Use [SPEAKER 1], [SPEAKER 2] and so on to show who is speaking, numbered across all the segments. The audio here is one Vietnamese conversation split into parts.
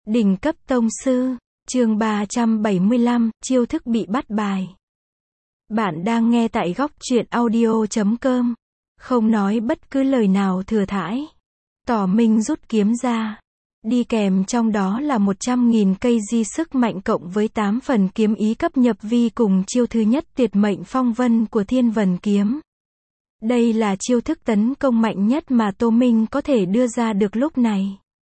[SPEAKER 1] Đỉnh cấp tông sư, chương 375, chiêu thức bị bắt bài. Bạn đang nghe tại góc truyện audio.com. Không nói bất cứ lời nào thừa thãi. Tỏ Minh rút kiếm ra. Đi kèm trong đó là 100.000 cây di sức mạnh cộng với 8 phần kiếm ý cấp nhập vi cùng chiêu thứ nhất tuyệt mệnh phong vân của Thiên Vân kiếm. Đây là chiêu thức tấn công mạnh nhất mà Tô Minh có thể đưa ra được lúc này.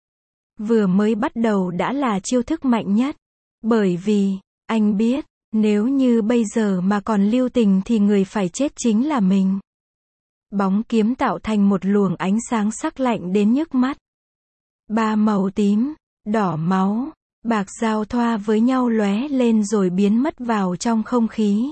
[SPEAKER 1] Vừa mới bắt đầu đã là chiêu thức mạnh nhất. Bởi vì, anh biết, nếu như bây giờ mà còn lưu tình thì người phải chết chính là mình. Bóng kiếm tạo thành một luồng ánh sáng sắc lạnh đến nhức mắt. Ba màu tím, đỏ máu, bạc giao thoa với nhau lóe lên rồi biến mất vào trong không khí.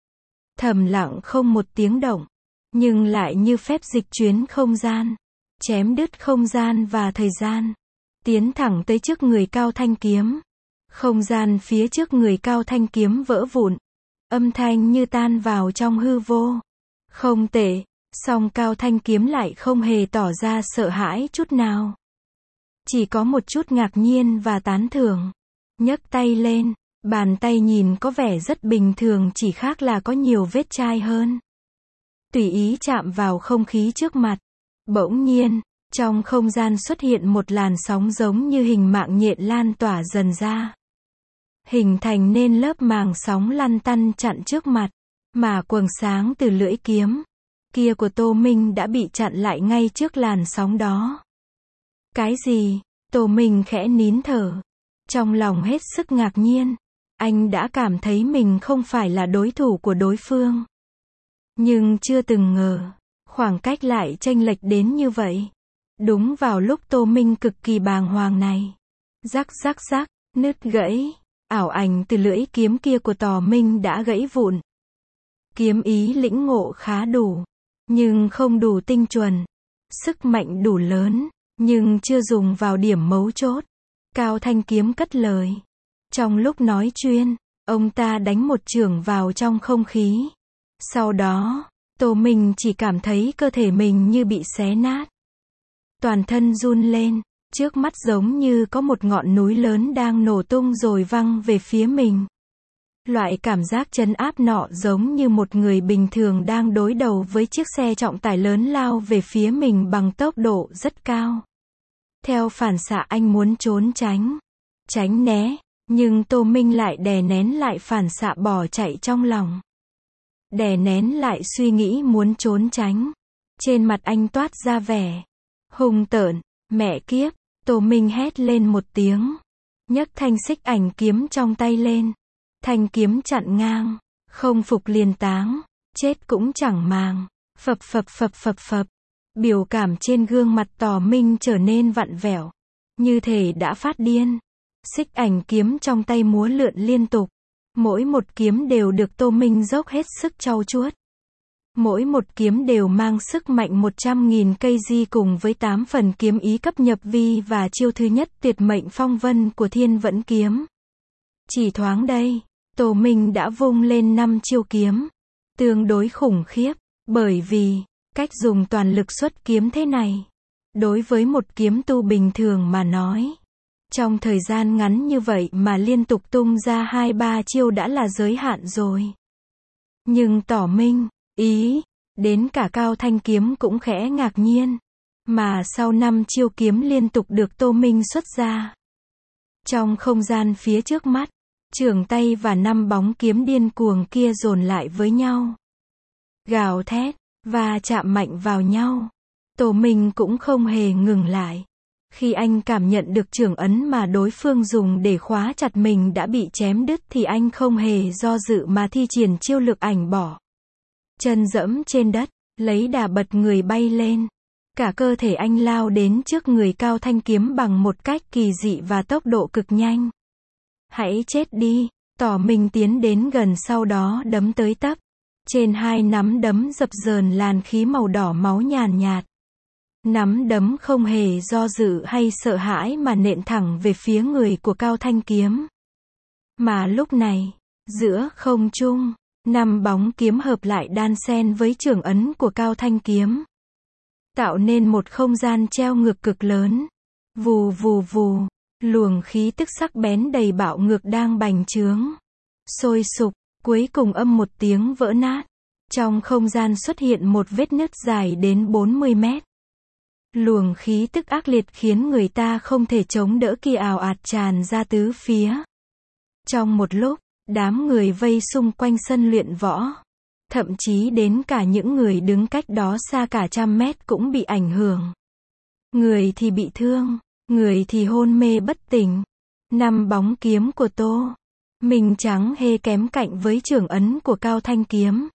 [SPEAKER 1] Thầm lặng không một tiếng động, nhưng lại như phép dịch chuyển không gian, chém đứt không gian và thời gian, tiến thẳng tới trước người Cao Thanh Kiếm. Không gian phía trước người Cao Thanh Kiếm vỡ vụn, âm thanh như tan vào trong hư vô. Không tệ, song Cao Thanh Kiếm lại không hề tỏ ra sợ hãi chút nào. Chỉ có một chút ngạc nhiên và tán thưởng. Nhấc tay lên, bàn tay nhìn có vẻ rất bình thường, chỉ khác là có nhiều vết chai hơn. Tùy ý chạm vào không khí trước mặt. Bỗng nhiên, trong không gian xuất hiện một làn sóng giống như hình mạng nhện lan tỏa dần ra. Hình thành nên lớp màng sóng lăn tăn chặn trước mặt, mà quầng sáng từ lưỡi kiếm kia của Tô Minh đã bị chặn lại ngay trước làn sóng đó. Cái gì? Tô Minh khẽ nín thở. Trong lòng hết sức ngạc nhiên. Anh đã cảm thấy mình không phải là đối thủ của đối phương. Nhưng chưa từng ngờ, khoảng cách lại chênh lệch đến như vậy. Đúng vào lúc Tô Minh cực kỳ bàng hoàng này. Rắc rắc rắc, nứt gãy. Ảo ảnh từ lưỡi kiếm kia của Tò Minh đã gãy vụn. Kiếm ý lĩnh ngộ khá đủ, nhưng không đủ tinh chuẩn. Sức mạnh đủ lớn, nhưng chưa dùng vào điểm mấu chốt. Cao Thanh Kiếm cất lời. Trong lúc nói chuyện, ông ta đánh một chưởng vào trong không khí. Sau đó, Tô Minh chỉ cảm thấy cơ thể mình như bị xé nát. Toàn thân run lên, trước mắt giống như có một ngọn núi lớn đang nổ tung rồi văng về phía mình. Loại cảm giác trấn áp nọ giống như một người bình thường đang đối đầu với chiếc xe trọng tải lớn lao về phía mình bằng tốc độ rất cao. Theo phản xạ anh muốn trốn tránh né, nhưng Tô Minh lại đè nén lại phản xạ bỏ chạy trong lòng. Đè nén lại suy nghĩ muốn trốn tránh. Trên mặt anh toát ra vẻ hung tợn. Mẹ kiếp, Tô Minh hét lên một tiếng. Nhấc thanh xích ảnh kiếm trong tay lên. Thanh kiếm chặn ngang. Không phục liền táng. Chết cũng chẳng màng. Phập phập phập phập phập. Biểu cảm trên gương mặt Tò Minh trở nên vặn vẹo. Như thể đã phát điên. Xích ảnh kiếm trong tay múa lượn liên tục. Mỗi một kiếm đều được Tô Minh dốc hết sức trau chuốt. Mỗi một kiếm đều mang sức mạnh 100.000 cây di cùng với 8 phần kiếm ý cấp nhập vi và chiêu thứ nhất tuyệt mệnh phong vân của Thiên Vẫn kiếm. Chỉ thoáng đây, Tô Minh đã vung lên 5 chiêu kiếm. Tương đối khủng khiếp, bởi vì, cách dùng toàn lực xuất kiếm thế này, đối với một kiếm tu bình thường mà nói, trong thời gian ngắn như vậy mà liên tục tung ra 2-3 chiêu đã là giới hạn rồi. Nhưng Tỏ Minh, đến cả Cao Thanh Kiếm cũng khẽ ngạc nhiên. Mà sau 5 chiêu kiếm liên tục được Tô Minh xuất ra. Trong không gian phía trước mắt, chưởng tay và 5 bóng kiếm điên cuồng kia dồn lại với nhau. Gào thét, và chạm mạnh vào nhau. Tô Minh cũng không hề ngừng lại. Khi anh cảm nhận được chưởng ấn mà đối phương dùng để khóa chặt mình đã bị chém đứt thì anh không hề do dự mà thi triển chiêu lực ảnh bỏ. Chân dẫm trên đất, lấy đà bật người bay lên. Cả cơ thể anh lao đến trước người Cao Thanh Kiếm bằng một cách kỳ dị và tốc độ cực nhanh. Hãy chết đi, Tỏ Minh tiến đến gần sau đó đấm tới tấp. Trên hai nắm đấm dập dờn làn khí màu đỏ máu nhàn nhạt. Nắm đấm không hề do dự hay sợ hãi mà nện thẳng về phía người của Cao Thanh Kiếm. Mà lúc này, giữa không trung, 5 bóng kiếm hợp lại đan xen với chưởng ấn của Cao Thanh Kiếm, tạo nên một không gian treo ngược cực lớn. Vù vù vù, Luồng khí tức sắc bén đầy bạo ngược đang bành trướng, sôi sục, cuối cùng âm một tiếng vỡ nát. Trong không gian xuất hiện một vết nứt dài đến 40 mét. Luồng khí tức ác liệt khiến người ta không thể chống đỡ kia ào ạt tràn ra tứ phía. Trong một lúc, đám người vây xung quanh sân luyện võ. Thậm chí đến cả những người đứng cách đó xa cả trăm mét cũng bị ảnh hưởng. Người thì bị thương, người thì hôn mê bất tỉnh. Năm bóng kiếm của Tô Minh chẳng hề kém cạnh với chưởng ấn của Cao Thanh Kiếm.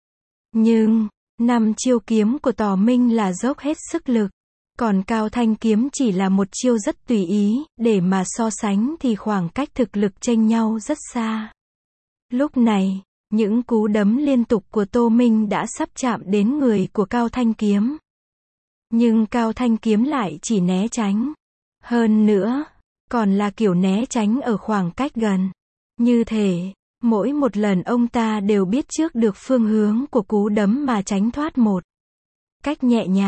[SPEAKER 1] Nhưng, năm chiêu kiếm của Tò Minh là dốc hết sức lực. Còn Cao Thanh Kiếm chỉ là một chiêu rất tùy ý, để mà so sánh thì khoảng cách thực lực chênh nhau rất xa. Lúc này, những cú đấm liên tục của Tô Minh đã sắp chạm đến người của Cao Thanh Kiếm. Nhưng Cao Thanh Kiếm lại chỉ né tránh. Hơn nữa, còn là kiểu né tránh ở khoảng cách gần. Như thể, mỗi một lần ông ta đều biết trước được phương hướng của cú đấm mà tránh thoát một cách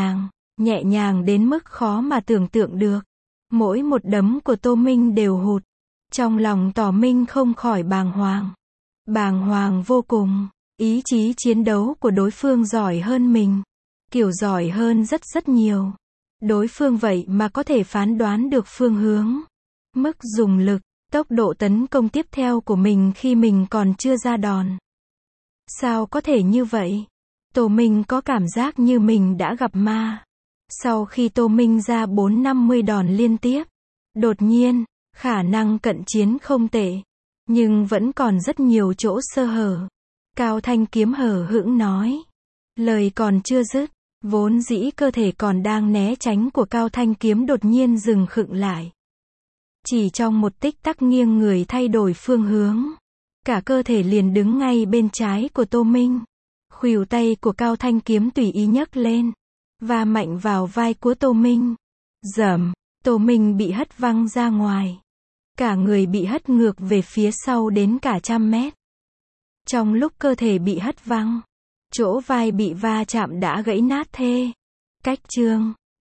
[SPEAKER 1] nhẹ nhàng đến mức khó mà tưởng tượng được. Mỗi một đấm của Tô Minh đều hụt. Trong lòng Tò Minh không khỏi bàng hoàng. Bàng hoàng vô cùng, ý chí chiến đấu của đối phương giỏi hơn mình. Kiểu giỏi hơn rất rất nhiều. Đối phương vậy mà có thể phán đoán được phương hướng, mức dùng lực, tốc độ tấn công tiếp theo của mình khi mình còn chưa ra đòn. Sao có thể như vậy? Tô Minh có cảm giác như mình đã gặp ma. Sau khi Tô Minh ra 4-50 đòn liên tiếp, đột nhiên, khả năng cận chiến không tệ, nhưng vẫn còn rất nhiều chỗ sơ hở. Cao Thanh Kiếm hờ hững nói. Lời còn chưa dứt, vốn dĩ cơ thể còn đang né tránh của Cao Thanh Kiếm đột nhiên dừng khựng lại. Chỉ trong một tích tắc nghiêng người thay đổi phương hướng. Cả cơ thể liền đứng ngay bên trái của Tô Minh. Khuỷu tay của Cao Thanh Kiếm tùy ý nhấc lên, và mạnh vào vai của Tô Minh. Dầm, Tô Minh bị hất văng ra ngoài. Cả người bị hất ngược về phía sau đến cả 100 mét. Trong lúc cơ thể bị hất văng, chỗ vai bị va chạm đã gãy nát thê. Cách chương